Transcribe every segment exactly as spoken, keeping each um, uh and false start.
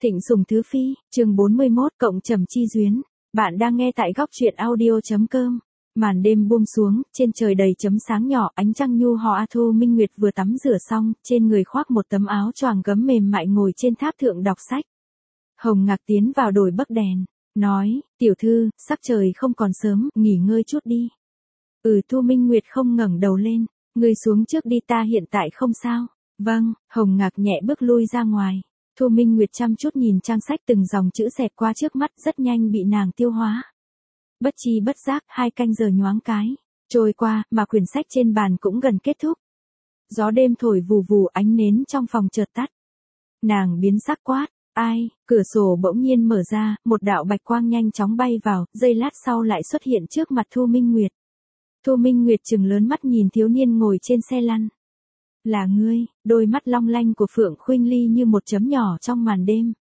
Thịnh Sùng Thứ Phi, chương bốn mươi mốt cộng Trầm Chi Duyến. Bạn đang nghe tại góc truyện audio.com. Màn đêm buông xuống, trên trời đầy chấm sáng nhỏ, ánh trăng nhu hòa. Thu Minh Nguyệt vừa tắm rửa xong, trên người khoác một tấm áo choàng gấm mềm mại ngồi trên tháp thượng đọc sách. Hồng Ngạc tiến vào đổi bấc đèn, nói, tiểu thư, sắc trời không còn sớm, nghỉ ngơi chút đi. Ừ. Thu Minh Nguyệt không ngẩng đầu lên, ngươi xuống trước đi, ta hiện tại không sao. Vâng. Hồng Ngạc nhẹ bước lui ra ngoài. Thu Minh Nguyệt chăm chút nhìn trang sách, từng dòng chữ xẹt qua trước mắt, rất nhanh bị nàng tiêu hóa. Bất chi bất giác, hai canh giờ nhoáng cái trôi qua, mà quyển sách trên bàn cũng gần kết thúc. Gió đêm thổi vù vù, ánh nến trong phòng chợt tắt. Nàng biến sắc quát, ai? Cửa sổ bỗng nhiên mở ra, một đạo bạch quang nhanh chóng bay vào, giây lát sau lại xuất hiện trước mặt Thu Minh Nguyệt. Thu Minh Nguyệt trừng lớn mắt nhìn thiếu niên ngồi trên xe lăn. Là ngươi? Đôi mắt long lanh của Phượng Khuynh Ly như một chấm nhỏ trong màn đêm.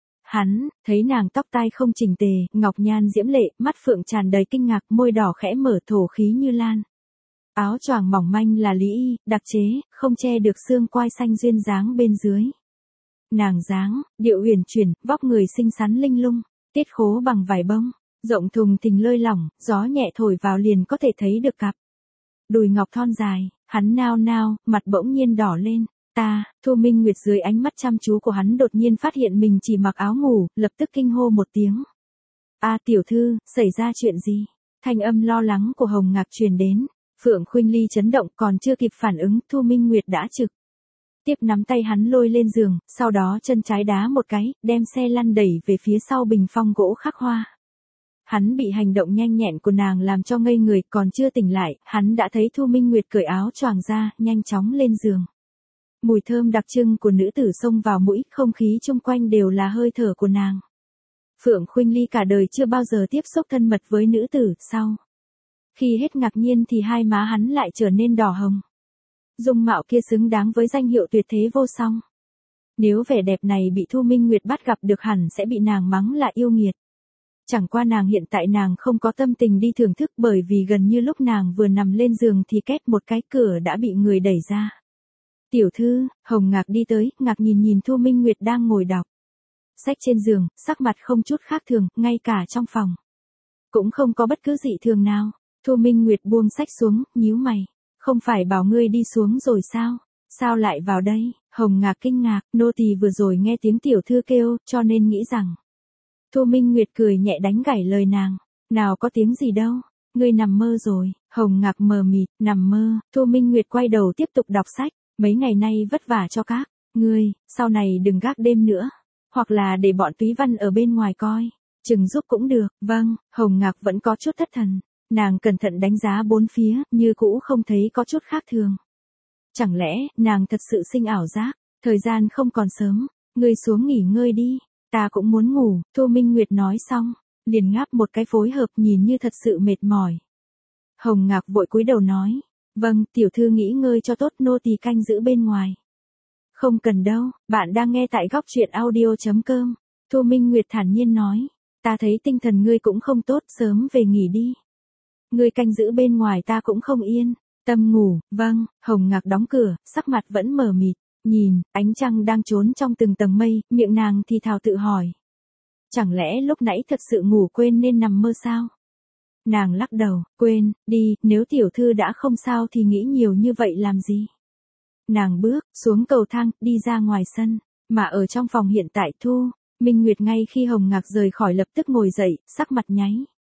Hắn, thấy nàng tóc tai không chỉnh tề, ngọc nhan diễm lệ, mắt Phượng tràn đầy kinh ngạc, môi đỏ khẽ mở, thổ khí như lan. Áo choàng mỏng manh là lý y, đặc chế, không che được xương quai xanh duyên dáng bên dưới. Nàng dáng, điệu huyền chuyển, vóc người xinh xắn linh lung, tiết khố bằng vải bông, rộng thùng thình lơi lỏng, gió nhẹ thổi vào liền có thể thấy được cặp đùi ngọc thon dài. Hắn nao nao, mặt bỗng nhiên đỏ lên. Ta, Thu Minh Nguyệt dưới ánh mắt chăm chú của hắn đột nhiên phát hiện mình chỉ mặc áo ngủ, lập tức kinh hô một tiếng. A à, tiểu thư, xảy ra chuyện gì? Thanh âm lo lắng của Hồng Ngạc truyền đến. Phượng Khuynh Ly chấn động, còn chưa kịp phản ứng, Thu Minh Nguyệt đã trực tiếp nắm tay hắn lôi lên giường, sau đó chân trái đá một cái, đem xe lăn đẩy về phía sau bình phong gỗ khắc hoa. Hắn bị hành động nhanh nhẹn của nàng làm cho ngây người, còn chưa tỉnh lại, hắn đã thấy Thu Minh Nguyệt cởi áo choàng ra, nhanh chóng lên giường. Mùi thơm đặc trưng của nữ tử xông vào mũi, không khí chung quanh đều là hơi thở của nàng. Phượng Khuynh Ly cả đời chưa bao giờ tiếp xúc thân mật với nữ tử, sau khi hết ngạc nhiên thì hai má hắn lại trở nên đỏ hồng. Dung mạo kia xứng đáng với danh hiệu tuyệt thế vô song. Nếu vẻ đẹp này bị Thu Minh Nguyệt bắt gặp được hẳn sẽ bị nàng mắng là yêu nghiệt. Chẳng qua nàng hiện tại nàng không có tâm tình đi thưởng thức, bởi vì gần như lúc nàng vừa nằm lên giường thì két một cái, cửa đã bị người đẩy ra. Tiểu thư. Hồng Ngạc đi tới, ngạc nhìn nhìn Thu Minh Nguyệt đang ngồi đọc sách trên giường, sắc mặt không chút khác thường, ngay cả trong phòng cũng không có bất cứ dị thường nào. Thu Minh Nguyệt buông sách xuống, nhíu mày. Không phải bảo ngươi đi xuống rồi sao? Sao lại vào đây? Hồng Ngạc kinh ngạc, nô tỳ vừa rồi nghe tiếng tiểu thư kêu, cho nên nghĩ rằng. Thu Minh Nguyệt cười nhẹ đánh gãy lời nàng. Nào có tiếng gì đâu, ngươi nằm mơ rồi. Hồng Ngạc mờ mịt, nằm mơ. Thu Minh Nguyệt quay đầu tiếp tục đọc sách. Mấy ngày nay vất vả cho các ngươi, sau này đừng gác đêm nữa. Hoặc là để bọn Túy Văn ở bên ngoài coi, chừng giúp cũng được. Vâng. Hồng Ngạc vẫn có chút thất thần. Nàng cẩn thận đánh giá bốn phía, như cũ không thấy có chút khác thường. Chẳng lẽ, nàng thật sự sinh ảo giác? Thời gian không còn sớm, ngươi xuống nghỉ ngơi đi. Ta cũng muốn ngủ. Thu Minh Nguyệt nói xong, liền ngáp một cái phối hợp, nhìn như thật sự mệt mỏi. Hồng Ngạc vội cúi đầu nói, vâng, tiểu thư nghỉ ngơi cho tốt, nô tỳ canh giữ bên ngoài. Không cần đâu, bạn đang nghe tại góc truyện audio.com. Thu Minh Nguyệt thản nhiên nói, ta thấy tinh thần ngươi cũng không tốt, sớm về nghỉ đi. Ngươi canh giữ bên ngoài ta cũng không yên tâm ngủ. Vâng. Hồng Ngạc đóng cửa, sắc mặt vẫn mờ mịt, nhìn ánh trăng đang trốn trong từng tầng mây, miệng nàng thì thào tự hỏi. Chẳng lẽ lúc nãy thật sự ngủ quên nên nằm mơ sao? Nàng lắc đầu, quên đi, nếu tiểu thư đã không sao thì nghĩ nhiều như vậy làm gì? Nàng bước xuống cầu thang, đi ra ngoài sân, mà ở trong phòng hiện tại Thu Minh Nguyệt ngay khi Hồng Ngạc rời khỏi lập tức ngồi dậy, sắc mặt nháy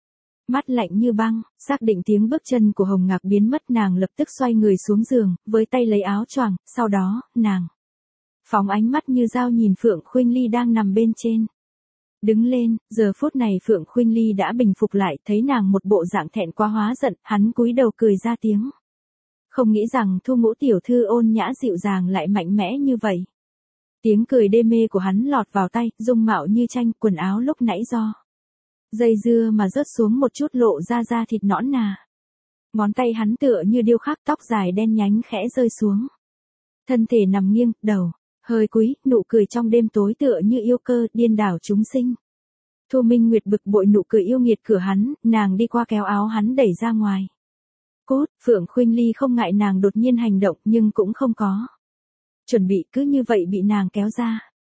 mắt lạnh như băng. Xác định tiếng bước chân của Hồng Ngạc biến mất, nàng lập tức xoay người xuống giường, với tay lấy áo choàng, sau đó, nàng phóng ánh mắt như dao nhìn Phượng Khuynh Ly đang nằm bên trên. Đứng lên, giờ phút này Phượng Khuynh Ly đã bình phục lại, thấy nàng một bộ dạng thẹn quá hóa giận, hắn cúi đầu cười ra tiếng. Không nghĩ rằng Thu Ngũ tiểu thư ôn nhã dịu dàng lại mạnh mẽ như vậy. Tiếng cười đê mê của hắn lọt vào tai, dung mạo như tranh, quần áo lúc nãy do dây dưa mà rớt xuống một chút, lộ ra da thịt nõn nà. Ngón tay hắn tựa như điêu khắc, tóc dài đen nhánh khẽ rơi xuống. Thân thể nằm nghiêng, đầu hơi cúi, nụ cười trong đêm tối tựa như yêu cơ, điên đảo chúng sinh. Thu Minh Nguyệt bực bội nụ cười yêu nghiệt của hắn, nàng đi qua kéo áo hắn đẩy ra ngoài. Cốt. Phượng Khuynh Ly không ngại nàng đột nhiên hành động, nhưng cũng không có chuẩn bị, cứ như vậy bị nàng kéo ra.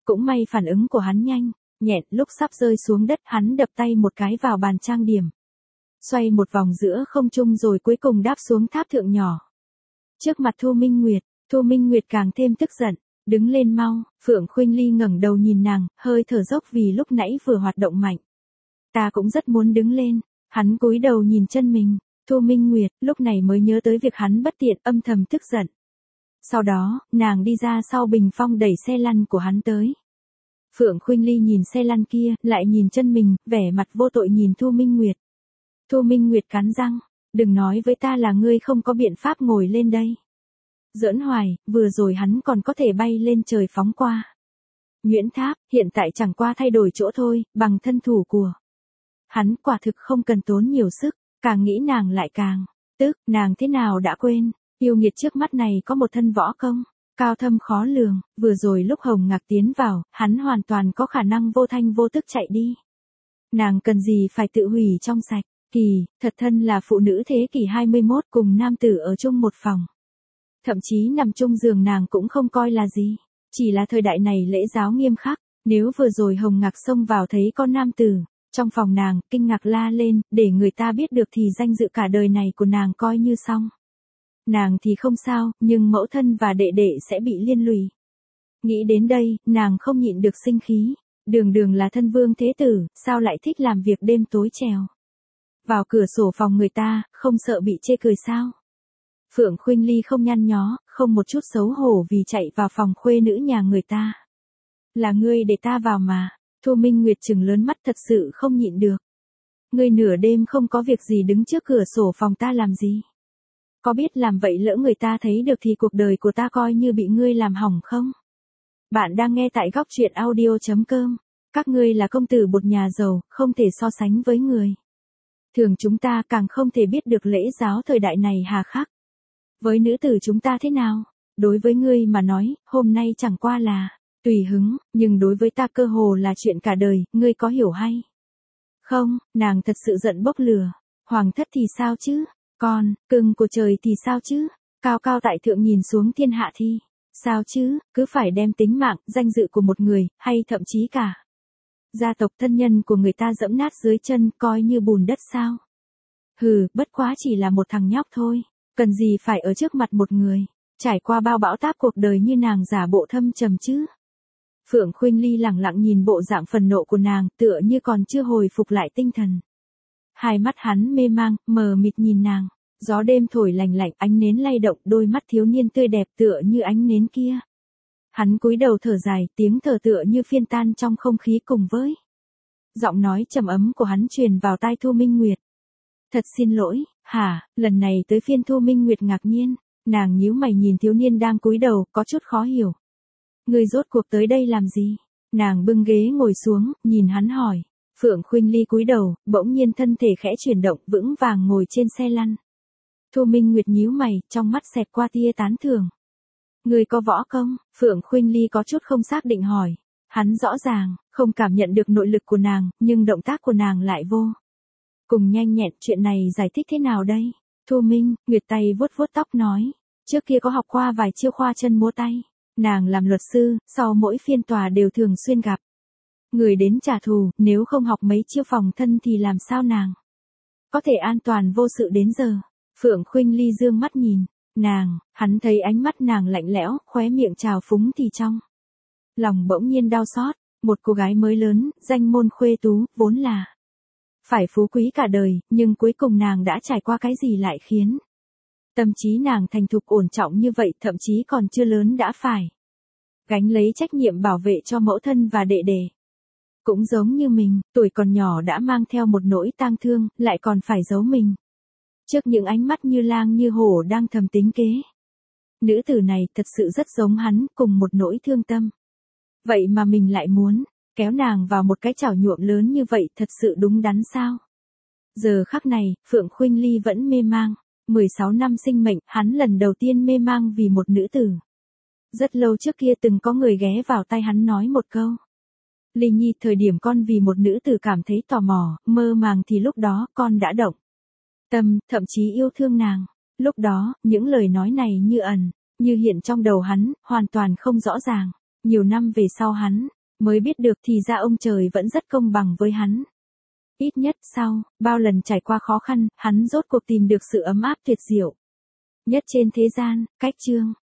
Cũng may phản ứng của hắn nhanh, nhẹn, lúc sắp rơi xuống đất hắn đập tay một cái vào bàn trang điểm. Xoay một vòng giữa không trung rồi cuối cùng đáp xuống tháp thượng nhỏ. Trước mặt Thu Minh Nguyệt, Thu Minh Nguyệt càng thêm tức giận, đứng lên mau, Phượng Khuynh Ly ngẩng đầu nhìn nàng, hơi thở dốc vì lúc nãy vừa hoạt động mạnh. Ta cũng rất muốn đứng lên, hắn cúi đầu nhìn chân mình, Thu Minh Nguyệt lúc này mới nhớ tới việc hắn bất tiện, âm thầm tức giận. Sau đó, nàng đi ra sau bình phong đẩy xe lăn của hắn tới. Phượng Khuynh Ly nhìn xe lăn kia, lại nhìn chân mình, vẻ mặt vô tội nhìn Thu Minh Nguyệt. Thu Minh Nguyệt cắn răng, đừng nói với ta là ngươi không có biện pháp ngồi lên đây. Giỡn hoài, vừa rồi hắn còn có thể bay lên trời phóng qua. Nguyễn Tháp, hiện tại chẳng qua thay đổi chỗ thôi, bằng thân thủ của hắn quả thực không cần tốn nhiều sức, càng nghĩ nàng lại càng, tức, nàng thế nào đã quên, yêu nghiệt trước mắt này có một thân võ công, cao thâm khó lường, vừa rồi lúc Hồng Ngạc tiến vào, hắn hoàn toàn có khả năng vô thanh vô tức chạy đi. Nàng cần gì phải tự hủy trong sạch, kỳ, thật thân là phụ nữ thế kỷ hai mươi mốt cùng nam tử ở chung một phòng. Thậm chí nằm chung giường nàng cũng không coi là gì, chỉ là thời đại này lễ giáo nghiêm khắc, nếu vừa rồi Hồng Ngạc xông vào thấy con nam tử, trong phòng nàng, kinh ngạc la lên, để người ta biết được thì danh dự cả đời này của nàng coi như xong. Nàng thì không sao, nhưng mẫu thân và đệ đệ sẽ bị liên lụy. Nghĩ đến đây, nàng không nhịn được sinh khí, đường đường là thân vương thế tử, sao lại thích làm việc đêm tối trèo. Vào cửa sổ phòng người ta, không sợ bị chê cười sao. Phượng Khuynh Ly không nhăn nhó, không một chút xấu hổ vì chạy vào phòng khuê nữ nhà người ta. Là ngươi để ta vào mà, Thu Minh Nguyệt trừng lớn mắt thật sự không nhịn được. Ngươi nửa đêm không có việc gì đứng trước cửa sổ phòng ta làm gì? Có biết làm vậy lỡ người ta thấy được thì cuộc đời của ta coi như bị ngươi làm hỏng không? Bạn đang nghe tại góc truyện audio chấm com. Các ngươi là công tử bột nhà giàu, không thể so sánh với người thường chúng ta, càng không thể biết được lễ giáo thời đại này hà khắc. Với nữ tử chúng ta thế nào? Đối với ngươi mà nói, hôm nay chẳng qua là tùy hứng, nhưng đối với ta cơ hồ là chuyện cả đời, ngươi có hiểu hay không? Nàng thật sự giận bốc lửa. Hoàng thất thì sao chứ? Con, cưng của trời thì sao chứ? Cao cao tại thượng nhìn xuống thiên hạ thì sao chứ? Cứ phải đem tính mạng, danh dự của một người, hay thậm chí cả gia tộc thân nhân của người ta dẫm nát dưới chân, coi như bùn đất sao? Hừ, bất quá chỉ là một thằng nhóc thôi, cần gì phải ở trước mặt một người trải qua bao bão táp cuộc đời như nàng giả bộ thâm trầm chứ? Phượng Khuynh Ly lẳng lặng nhìn bộ dạng phần nộ của nàng, tựa như còn chưa hồi phục lại tinh thần. Hai mắt hắn mê mang, mờ mịt nhìn nàng, gió đêm thổi lành lạnh, ánh nến lay động, đôi mắt thiếu niên tươi đẹp tựa như ánh nến kia. Hắn cúi đầu thở dài, tiếng thở tựa như phiên tan trong không khí cùng với giọng nói trầm ấm của hắn truyền vào tai Thu Minh Nguyệt. Thật xin lỗi, hả? Lần này tới phiên Thu Minh Nguyệt ngạc nhiên, nàng nhíu mày nhìn thiếu niên đang cúi đầu, có chút khó hiểu. Ngươi rốt cuộc tới đây làm gì? Nàng bưng ghế ngồi xuống, nhìn hắn hỏi. Phượng Khuynh Ly cúi đầu, bỗng nhiên thân thể khẽ chuyển động, vững vàng ngồi trên xe lăn. Thu Minh Nguyệt nhíu mày, trong mắt xẹt qua tia tán thưởng. Ngươi có võ công? Phượng Khuynh Ly có chút không xác định hỏi. Hắn rõ ràng không cảm nhận được nội lực của nàng, nhưng động tác của nàng lại vô cùng nhanh nhẹn. Chuyện này giải thích thế nào đây? Thu Minh Nguyệt tay vuốt vuốt tóc nói. Trước kia có học qua vài chiêu khoa chân múa tay. Nàng làm luật sư, sau mỗi phiên tòa đều thường xuyên gặp người đến trả thù, nếu không học mấy chiêu phòng thân thì làm sao nàng có thể an toàn vô sự đến giờ? Phượng Khuynh Ly dương mắt nhìn nàng, hắn thấy ánh mắt nàng lạnh lẽo, khóe miệng trào phúng thì trong lòng bỗng nhiên đau xót. Một cô gái mới lớn, danh môn khuê tú, vốn là phải phú quý cả đời, nhưng cuối cùng nàng đã trải qua cái gì lại khiến tâm trí nàng thành thục ổn trọng như vậy, thậm chí còn chưa lớn đã phải gánh lấy trách nhiệm bảo vệ cho mẫu thân và đệ đệ. Cũng giống như mình, tuổi còn nhỏ đã mang theo một nỗi tang thương, lại còn phải giấu mình trước những ánh mắt như lang như hổ đang thầm tính kế. Nữ tử này thật sự rất giống hắn, cùng một nỗi thương tâm. Vậy mà mình lại muốn kéo nàng vào một cái chảo nhuộm lớn như vậy, thật sự đúng đắn sao? Giờ khắc này, Phượng Khuynh Ly vẫn mê mang. mười sáu năm sinh mệnh, hắn lần đầu tiên mê mang vì một nữ tử. Rất lâu trước kia từng có người ghé vào tai hắn nói một câu. Ly Nhi, thời điểm con vì một nữ tử cảm thấy tò mò, mơ màng thì lúc đó con đã động tâm, thậm chí yêu thương nàng. Lúc đó, những lời nói này như ẩn, như hiện trong đầu hắn, hoàn toàn không rõ ràng. Nhiều năm về sau hắn, mới biết được thì ra ông trời vẫn rất công bằng với hắn. Ít nhất sau, bao lần trải qua khó khăn, hắn rốt cuộc tìm được sự ấm áp tuyệt diệu nhất trên thế gian. Cách chương